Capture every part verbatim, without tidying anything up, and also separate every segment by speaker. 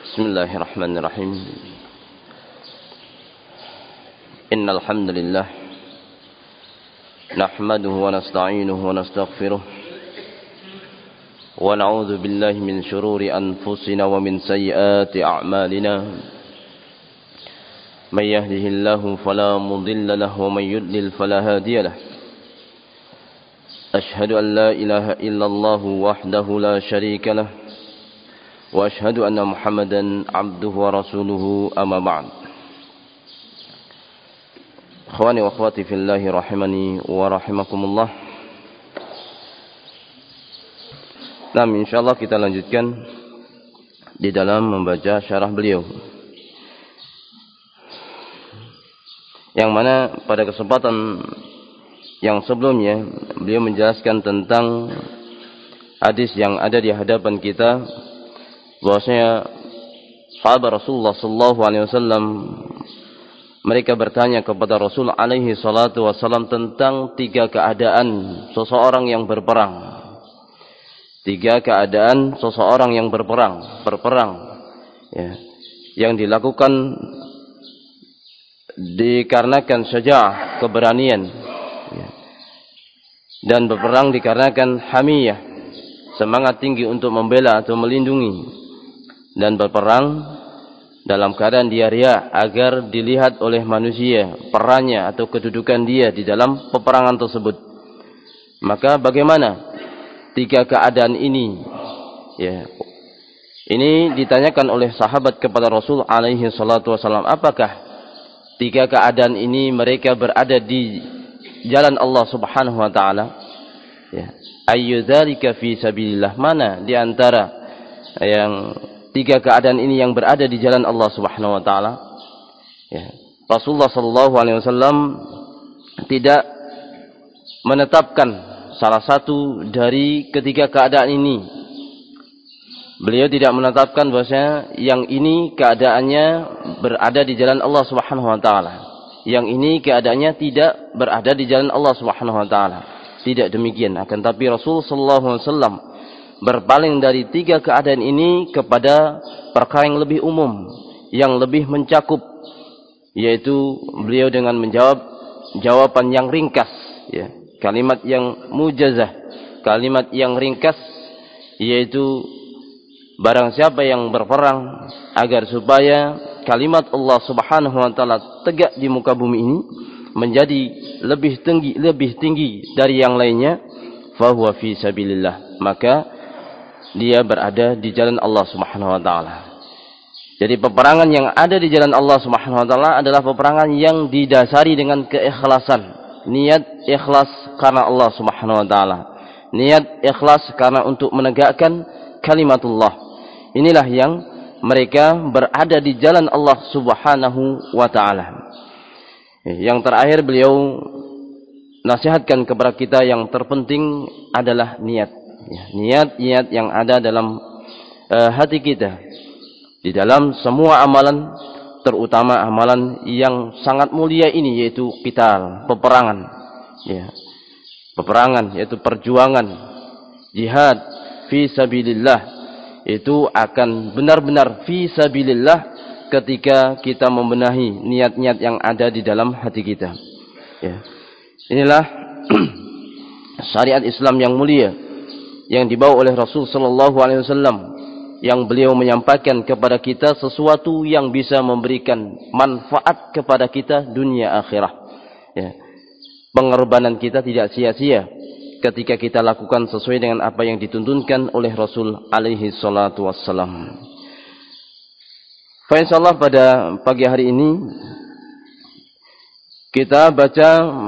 Speaker 1: Bismillahirrahmanirrahim. Innal hamdalillah nahmaduhu wa nasta'inuhu wa nastaghfiruh wa na'udzu billahi min shururi anfusina wa min sayyiati a'malina. May yahdihillahu fala mudilla lahu wa may yudlil fala hadiya lahu. Ashhadu an la ilaha illallah wahdahu la syarika lahu wa ashhadu anna Muhammadan abduhu wa rasuluhu amma ba'd. Ikhwani wa akhwati fillahi rahimani wa rahimakumullah. Nah, insyaallah kita lanjutkan di dalam membaca syarah beliau, yang mana pada kesempatan yang sebelumnya beliau menjelaskan tentang hadis yang ada di hadapan kita, bahwasanya sahabat Rasulullah sallallahu alaihi wasallam mereka bertanya kepada Rasul alaihi salatu wasallam tentang tiga keadaan seseorang yang berperang. Tiga keadaan seseorang yang berperang, berperang ya, yang dilakukan dikarenakan syaja'ah, keberanian ya, dan berperang dikarenakan hamiyah, semangat tinggi untuk membela atau melindungi, dan berperang dalam keadaan dia riya agar dilihat oleh manusia perannya atau kedudukan dia di dalam peperangan tersebut. Maka bagaimana tiga keadaan ini? Ya, ini ditanyakan oleh sahabat kepada Rasul alaihi salatu wasallam, apakah tiga keadaan ini mereka berada di jalan Allah Subhanahu wa taala? Ya, ayyu dzalika fi sabilillah, mana di antara yang tiga keadaan ini yang berada di jalan Allah Subhanahu wa taala? Ya, Rasulullah sallallahu alaihi wasallam tidak menetapkan salah satu dari ketiga keadaan ini. Beliau tidak menetapkan bahwasanya yang ini keadaannya berada di jalan Allah Subhanahu wa taala, yang ini keadaannya tidak berada di jalan Allah Subhanahu wa taala. Tidak demikian, akan tapi Rasul sallallahu alaihi wasallam berpaling dari tiga keadaan ini kepada perkara yang lebih umum, yang lebih mencakup, yaitu beliau dengan menjawab jawaban yang ringkas ya, kalimat yang mujazah, kalimat yang ringkas, yaitu barang siapa yang berperang agar supaya kalimat Allah Subhanahu wa taala tegak di muka bumi ini menjadi lebih tinggi lebih tinggi dari yang lainnya, fahuwa fi sabilillah, maka dia berada di jalan Allah Subhanahu wa taala. Jadi peperangan yang ada di jalan Allah Subhanahu wa taala adalah peperangan yang didasari dengan keikhlasan, niat ikhlas karena Allah Subhanahu wa taala, niat ikhlas karena untuk menegakkan kalimatullah. Inilah yang mereka berada di jalan Allah Subhanahu wa taala. Yang terakhir beliau nasihatkan kepada kita, yang terpenting adalah niat. Niat-niat yang ada dalam uh, hati kita di dalam semua amalan, terutama amalan yang sangat mulia ini, yaitu qital, peperangan ya. Peperangan yaitu perjuangan, jihad fi sabilillah, itu akan benar-benar fi sabilillah ketika kita membenahi niat-niat yang ada di dalam hati kita ya. Inilah syariat Islam yang mulia yang dibawa oleh Rasul sallallahu alaihi wasallam, yang beliau menyampaikan kepada kita sesuatu yang bisa memberikan manfaat kepada kita dunia akhirah ya. Pengorbanan kita tidak sia-sia ketika kita lakukan sesuai dengan apa yang dituntunkan oleh Rasul alaihi salatu wassalam. Fa insyaallah pada pagi hari ini kita baca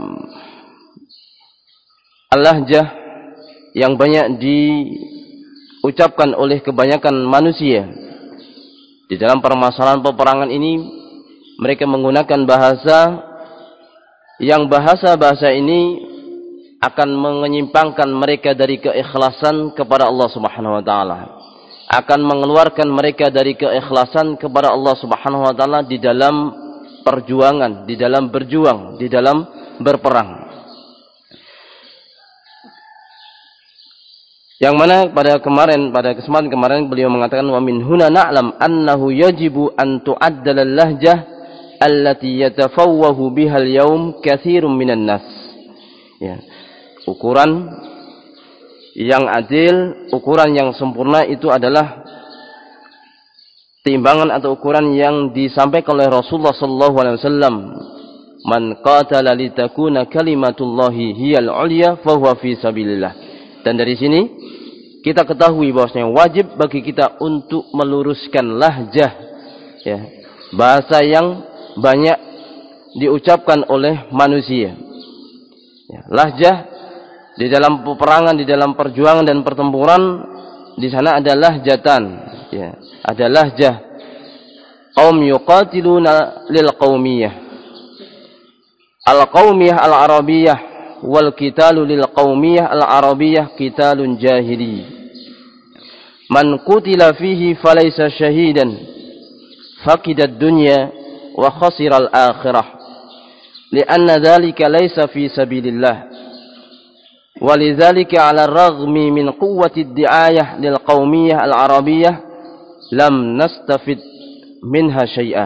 Speaker 1: al-lahjah yang banyak diucapkan oleh kebanyakan manusia di dalam permasalahan peperangan ini. Mereka menggunakan bahasa yang bahasa-bahasa ini akan menyimpangkan mereka dari keikhlasan kepada Allah Subhanahu wa taala, akan mengeluarkan mereka dari keikhlasan kepada Allah Subhanahu wa taala di dalam perjuangan, di dalam berjuang, di dalam berperang. Yang mana pada kemarin pada kesempatan kemarin beliau mengatakan wa min huna na'lam annahu yajibu an tu'addala al-lahjah allati yatafawwahu biha al-yawm katsirun minan nas. Ya. Ukuran yang adil, ukuran yang sempurna itu adalah timbangan atau ukuran yang disampaikan oleh Rasulullah sallallahu alaihi wasallam. Man qatala litakuna kalimatullahi hiyal ulya fa huwa fi sabilillah. Dan dari sini kita ketahui bahwasanya wajib bagi kita untuk meluruskan lahjah, ya, bahasa yang banyak diucapkan oleh manusia. Ya, lahjah di dalam peperangan, di dalam perjuangan dan pertempuran, di sana ada lahjatan, ya, ada lahjah. Qaum yuqatiluna lil qaumiyah. Al qaumiyah al arabiyah wal qitalu lil qaumiyah al arabiyah qitalun jahili. Man qutila fihi falaysa shahidan faqida ad-dunya wa khasira al-akhirah. Lianna dhalika laysa fi sabilillah. ولذلك على الرغم من قوة الدعاية للقومية العربية لم نستفد منها شيئا.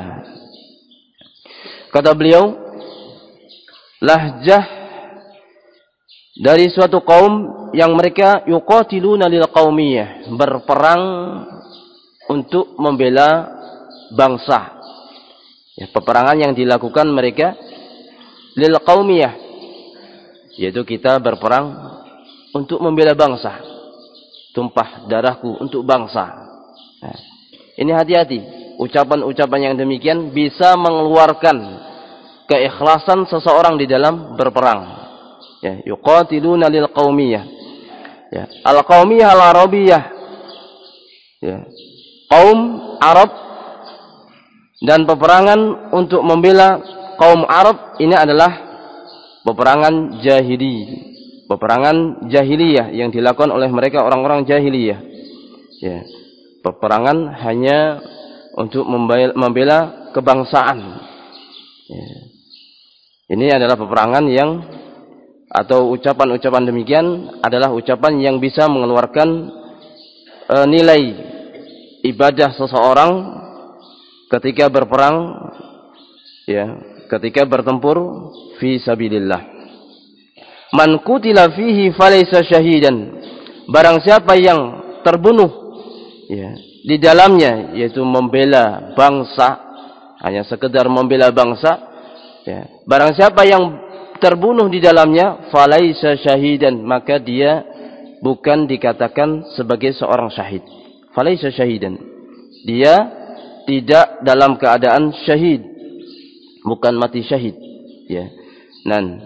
Speaker 1: Kata beliau, lahjah dari suatu kaum yang mereka yuqatiluna lil qaumiyah, berperang untuk membela bangsa. Ya, peperangan yang dilakukan mereka lil qaumiyah, yaitu kita berperang untuk membela bangsa, tumpah darahku untuk bangsa. Nah, ini hati-hati, ucapan-ucapan yang demikian bisa mengeluarkan keikhlasan seseorang di dalam berperang. Ya, yuqatiluna lil qaumiyah. Ya, al qaumiyah al arabiyah. Ya, kaum Arab, dan peperangan untuk membela kaum Arab ini adalah peperangan jahili, peperangan jahiliyah yang dilakukan oleh mereka orang-orang jahiliyah. Ya, peperangan hanya untuk membela, membela kebangsaan. Ya. Ini adalah peperangan yang, atau ucapan-ucapan demikian adalah ucapan yang bisa mengeluarkan e, nilai ibadah seseorang ketika berperang, ya, ketika bertempur fi sabilillah. Man qutila fihi falaysa syahidan. Barang siapa yang terbunuh, ya, di dalamnya, yaitu membela bangsa, hanya sekedar membela bangsa, ya, barang siapa yang terbunuh di dalamnya falaysa syahidan, maka dia bukan dikatakan sebagai seorang syahid. Falaysa syahidan, dia tidak dalam keadaan syahid, bukan mati syahid, ya. Dan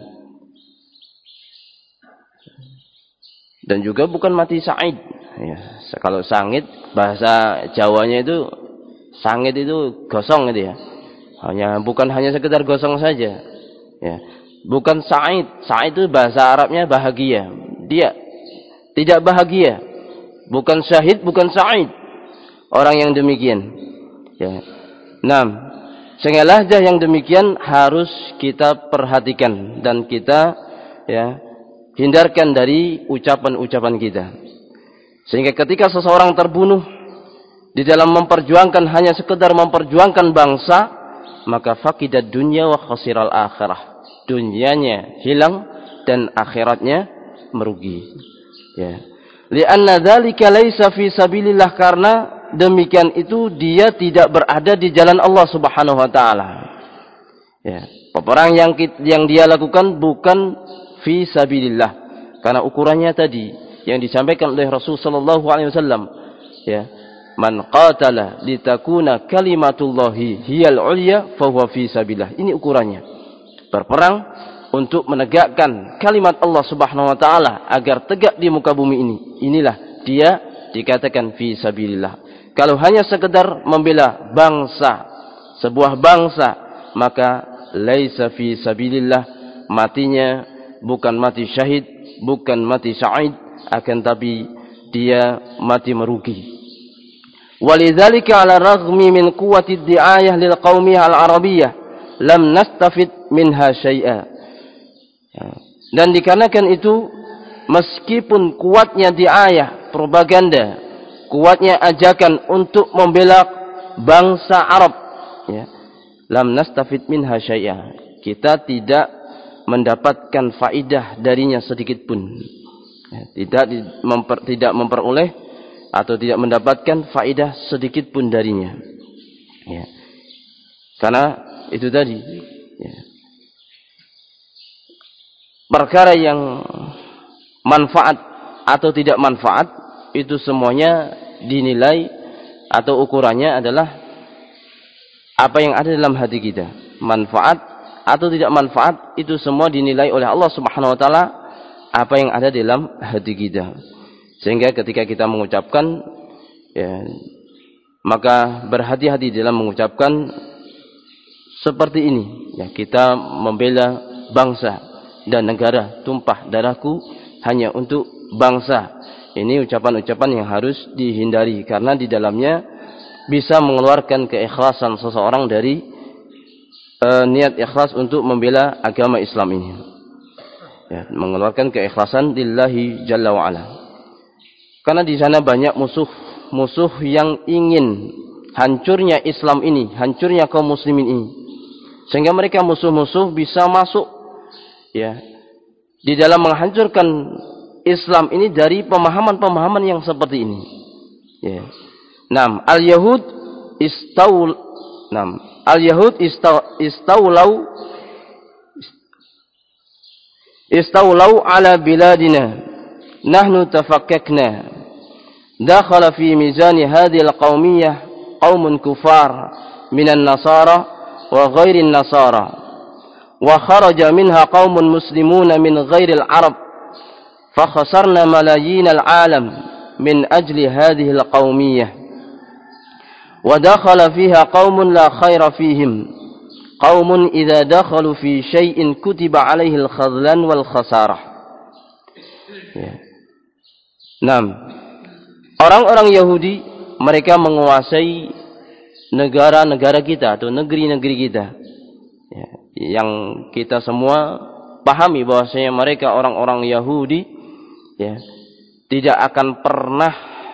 Speaker 1: dan juga bukan mati sa'id, ya. Kalau sangit, bahasa Jawanya itu sangit itu gosong gitu, ya. Hanya bukan hanya sekedar gosong saja, ya. Bukan sa'id. Sa'id itu bahasa Arabnya bahagia. Dia tidak bahagia. Bukan syahid, bukan sa'id. Orang yang demikian, ya. Nah, sehingga lahjah yang demikian harus kita perhatikan dan kita, ya, hindarkan dari ucapan-ucapan kita. Sehingga ketika seseorang terbunuh di dalam memperjuangkan, hanya sekedar memperjuangkan bangsa, maka faqidad dunya wa khasiral akhirah. Dunianya hilang dan akhiratnya merugi. Ya. Lianna dzalika laisa fi sabilillah, karena demikian itu dia tidak berada di jalan Allah Subhanahu wa taala. Ya, peperang yang yang dia lakukan bukan fi sabilillah, karena ukurannya tadi yang disampaikan oleh Rasul sallallahu alaihi wasallam, ya, man qatala litakuna kalimatullahi hiyal ulya fa huwa fi sabilillah. Ini ukurannya. Berperang untuk menegakkan kalimat Allah Subhanahu wa taala agar tegak di muka bumi ini. Inilah dia dikatakan fi sabilillah. Kalau hanya sekedar membela bangsa, sebuah bangsa, maka laisa fi sabilillah, matinya bukan mati syahid, bukan mati sa'id, akan tapi dia mati merugi. Walidzalika 'ala raghmi min quwwati ad-di'ayah lil qaumiyah al-arabiyyah lam nastafid minha syai'a. Dan dikarenakan itu, meskipun kuatnya diayah, propaganda, kuatnya ajakan untuk membela bangsa Arab, ya, lam nastafid minha syai'a, kita tidak mendapatkan faidah darinya sedikit pun, ya, tidak memper, tidak memperoleh atau tidak mendapatkan faidah sedikit pun darinya, ya. Karena itu tadi, ya, perkara yang manfaat atau tidak manfaat itu semuanya dinilai atau ukurannya adalah apa yang ada dalam hati kita. Manfaat atau tidak manfaat itu semua dinilai oleh Allah Subhanahu wa taala apa yang ada dalam hati kita. Sehingga ketika kita mengucapkan, ya, maka berhati-hati dalam mengucapkan seperti ini, ya, kita membela bangsa dan negara, tumpah darahku hanya untuk bangsa. Ini ucapan-ucapan yang harus dihindari karena di dalamnya bisa mengeluarkan keikhlasan seseorang dari e, niat ikhlas untuk membela agama Islam ini, ya, mengeluarkan keikhlasan lillahi jalla wa ala. Karena di sana banyak musuh-musuh yang ingin hancurnya Islam ini, hancurnya kaum muslimin ini. Sehingga mereka musuh-musuh bisa masuk, ya, di dalam menghancurkan Islam ini dari pemahaman-pemahaman yang seperti ini. Ya. Nam al-Yahud istaul nam al-Yahud istaw istaulau istaulau ala biladina nahnu tafakkakna dakhala fi mizan hadhihi al-qaumiyah qaumun kufar minan nasara wa ghairi an-nasara wa kharaja minha qaumun muslimuna min ghairi al-arab فخسرنا ملايين العالم من أجل هذه القومية ودخل فيها قوم لا خير فيهم قوم إذا دخلوا في شيء كتب عليه الخذلان والخسارة. Nah, orang-orang Yahudi mereka menguasai negara-negara kita atau negeri-negeri kita, ya, yang kita semua pahami bahwasanya mereka orang-orang Yahudi, ya, tidak akan pernah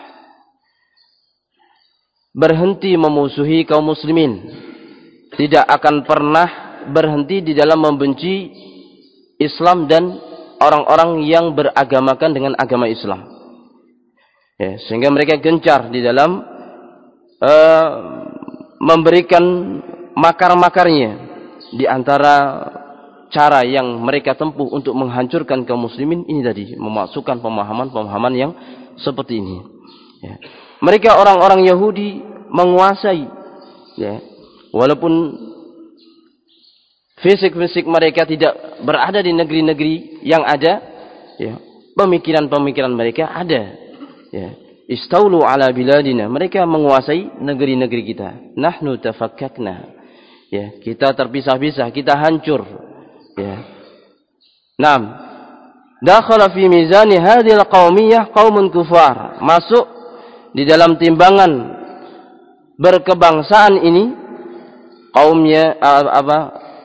Speaker 1: berhenti memusuhi kaum muslimin, tidak akan pernah berhenti di dalam membenci Islam dan orang-orang yang beragamakan dengan agama Islam, ya, sehingga mereka gencar di dalam uh, memberikan makar-makarnya. Di antara cara yang mereka tempuh untuk menghancurkan kaum muslimin ini tadi, memasukkan pemahaman-pemahaman yang seperti ini, ya. Mereka orang-orang Yahudi menguasai, ya, walaupun fisik-fisik mereka tidak berada di negeri-negeri yang ada, ya, pemikiran-pemikiran mereka ada, ya. Istaulu ala biladina, mereka menguasai negeri-negeri kita. Nahnu tafakkakna, ya, kita terpisah-pisah, kita hancur, ya. Naam, dakhala fi mizani hadhil qaumiyah qaumun kufar, masuk di dalam timbangan berkebangsaan ini kaumnya apa?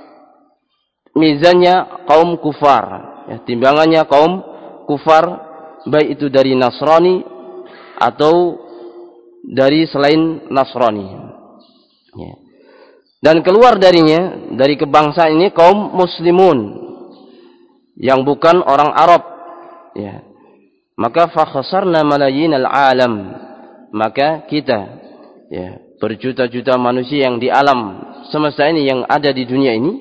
Speaker 1: Mizannya kaum kufar, ya, timbangannya kaum kufar, baik itu dari Nasrani atau dari selain Nasrani, ya. Dan keluar darinya, dari kebangsaan ini kaum muslimun yang bukan orang Arab, ya. Maka fakhasarna malayinal alam, maka kita, ya, berjuta-juta manusia yang di alam semesta ini, yang ada di dunia ini,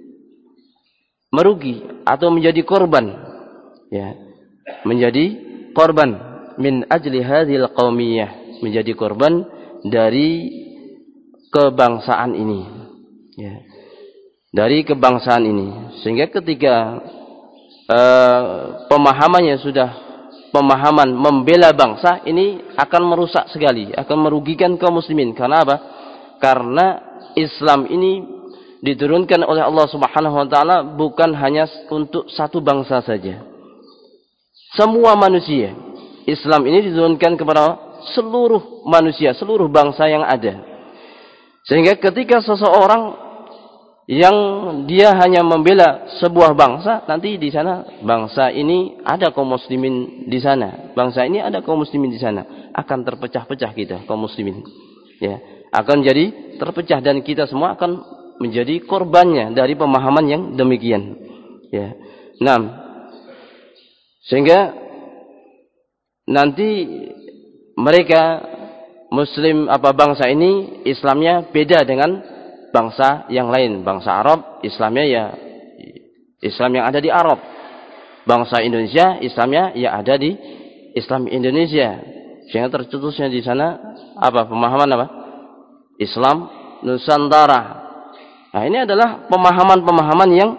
Speaker 1: merugi atau menjadi korban, ya, menjadi korban min ajli hadhil qaumiyah, menjadi korban dari kebangsaan ini, ya, dari kebangsaan ini. Sehingga ketika uh, pemahamannya sudah pemahaman membela bangsa, ini akan merusak sekali, akan merugikan kaum muslimin. Karena apa? Karena Islam ini diturunkan oleh Allah Subhanahu wa taala bukan hanya untuk satu bangsa saja. Semua manusia. Islam ini diturunkan kepada seluruh manusia, seluruh bangsa yang ada. Sehingga ketika seseorang yang dia hanya membela sebuah bangsa, nanti di sana bangsa ini ada kaum muslimin di sana, bangsa ini ada kaum muslimin di sana, akan terpecah-pecah kita kaum muslimin. Ya, akan jadi terpecah dan kita semua akan menjadi korbannya dari pemahaman yang demikian. Ya. Nah, sehingga nanti mereka muslim apa bangsa ini Islamnya beda dengan bangsa yang lain. Bangsa Arab Islamnya ya Islam yang ada di Arab. Bangsa Indonesia Islamnya ya ada di Islam Indonesia. Sehingga tercetusnya di sana apa pemahaman apa? Islam Nusantara. Nah, ini adalah pemahaman-pemahaman yang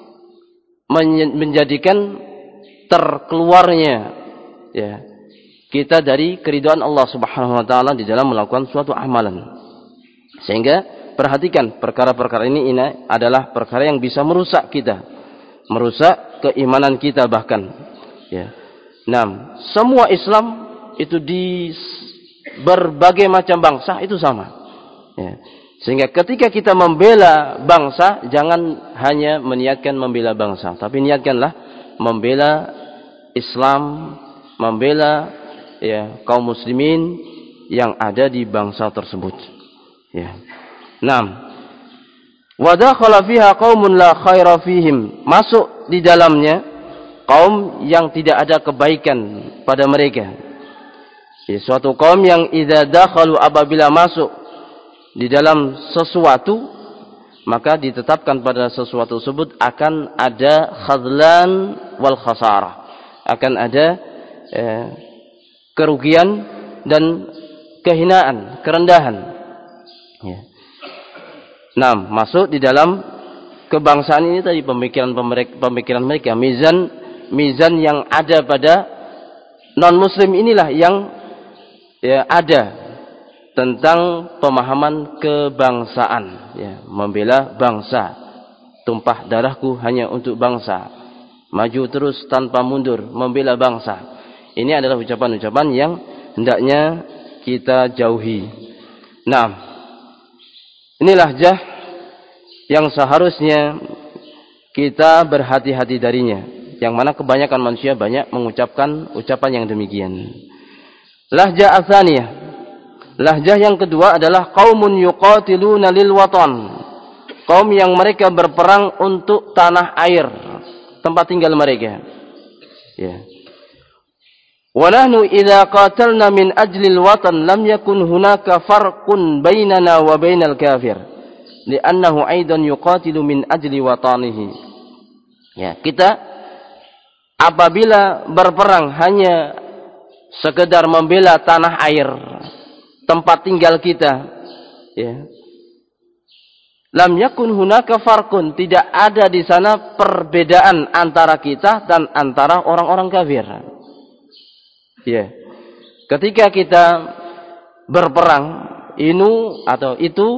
Speaker 1: menjadikan terkeluarnya ya kita dari keridhaan Allah Subhanahu wa taala di dalam melakukan suatu amalan. Sehingga perhatikan perkara-perkara ini ini adalah perkara yang bisa merusak kita, merusak keimanan kita bahkan. Ya. Nah, semua Islam itu di berbagai macam bangsa itu sama. Ya. Sehingga ketika kita membela bangsa, jangan hanya meniatkan membela bangsa, tapi niatkanlah membela Islam, membela ya kaum muslimin yang ada di bangsa tersebut. Ya. Naam. Wa dakhala fiha qaumun la khaira fihim. Masuk di dalamnya kaum yang tidak ada kebaikan pada mereka. Ya, suatu kaum yang idza dakhalu apabila masuk di dalam sesuatu maka ditetapkan pada sesuatu tersebut akan ada khadlan wal khasarah. Akan ada eh, kerugian dan kehinaan, kerendahan. Ya. Nah, masuk di dalam kebangsaan ini tadi pemikiran pemikiran mereka, mizan mizan yang ada pada non muslim inilah yang ya ada tentang pemahaman kebangsaan, ya, membela bangsa. Tumpah darahku hanya untuk bangsa. Maju terus tanpa mundur membela bangsa. Ini adalah ucapan-ucapan yang hendaknya kita jauhi. Nah, ini lahjah yang seharusnya kita berhati-hati darinya. Yang mana kebanyakan manusia banyak mengucapkan ucapan yang demikian. Lahjah atsaniyah. Lahjah yang kedua adalah qaumun yuqatiluna lil watan. Kaum yang mereka berperang untuk tanah air, tempat tinggal mereka. Ya. Wa nahnu idza qatalna min ajli al-watan lam yakun hunaka farqun bainana wa bainal kafir li'annahu aidan yuqatilu min ajli watanihi. Ya, kita apabila berperang hanya sekedar membela tanah air, tempat tinggal kita, ya. Lam yakun hunaka farqun, tidak ada di sana perbedaan antara kita dan antara orang-orang kafir. Ya. Ketika kita berperang inu atau itu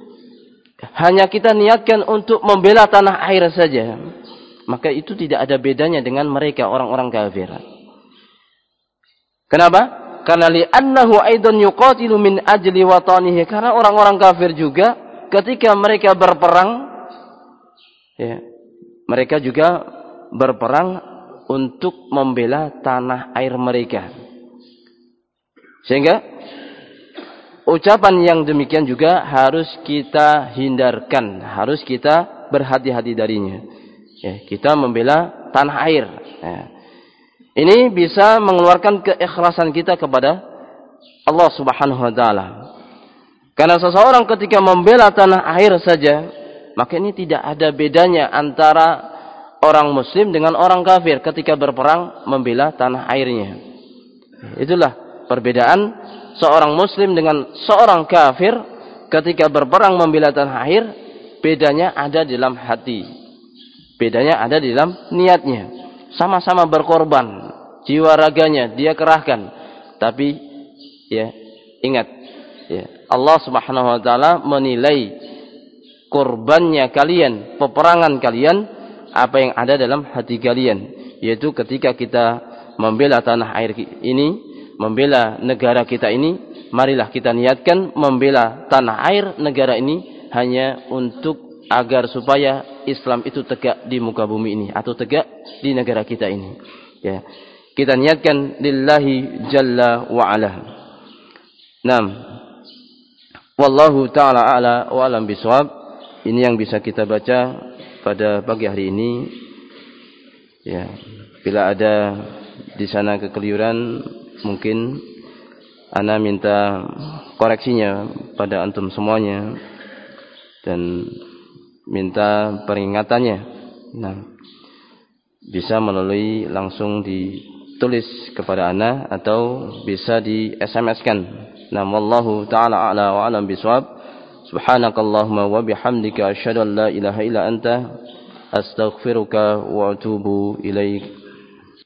Speaker 1: hanya kita niatkan untuk membela tanah air saja, maka itu tidak ada bedanya dengan mereka orang-orang kafir. Kenapa? Karena li'annahu aidan yuqatilu min ajli watanihi, karena orang-orang kafir juga ketika mereka berperang ya, mereka juga berperang untuk membela tanah air mereka. Sehingga ucapan yang demikian juga harus kita hindarkan, harus kita berhati-hati darinya. Ya, kita membela tanah air. Ya. Ini bisa mengeluarkan keikhlasan kita kepada Allah Subhanahu wa taala. Karena seseorang ketika membela tanah air saja, maka ini tidak ada bedanya antara orang muslim dengan orang kafir ketika berperang membela tanah airnya. Itulah perbedaan seorang muslim dengan seorang kafir ketika berperang membela tanah air. Bedanya ada di dalam hati, bedanya ada di dalam niatnya. Sama-sama berkorban, jiwa raganya dia kerahkan, tapi ya ingat, ya, Allah Subhanahu wa taala menilai korbannya kalian, peperangan kalian, apa yang ada dalam hati kalian, yaitu ketika kita membela tanah air ini, membela negara kita ini, marilah kita niatkan membela tanah air negara ini hanya untuk agar supaya Islam itu tegak di muka bumi ini atau tegak di negara kita ini. Ya. Kita niatkan lillahi jalla wa ala. Naam. Wallahu taala ala wa alam bisawab. Ini yang bisa kita baca pada pagi hari ini. Ya. Bila ada di sana kekeliruan, mungkin ana minta koreksinya pada antum semuanya dan minta peringatannya. Nah, bisa melalui langsung ditulis kepada ana atau bisa di S M S-kan. Nah, wallahu taala a'la wa alam bisawab. Subhanakallahumma wa bihamdika asyhadu an la ilaha illa anta astaghfiruka wa atubu ilaik.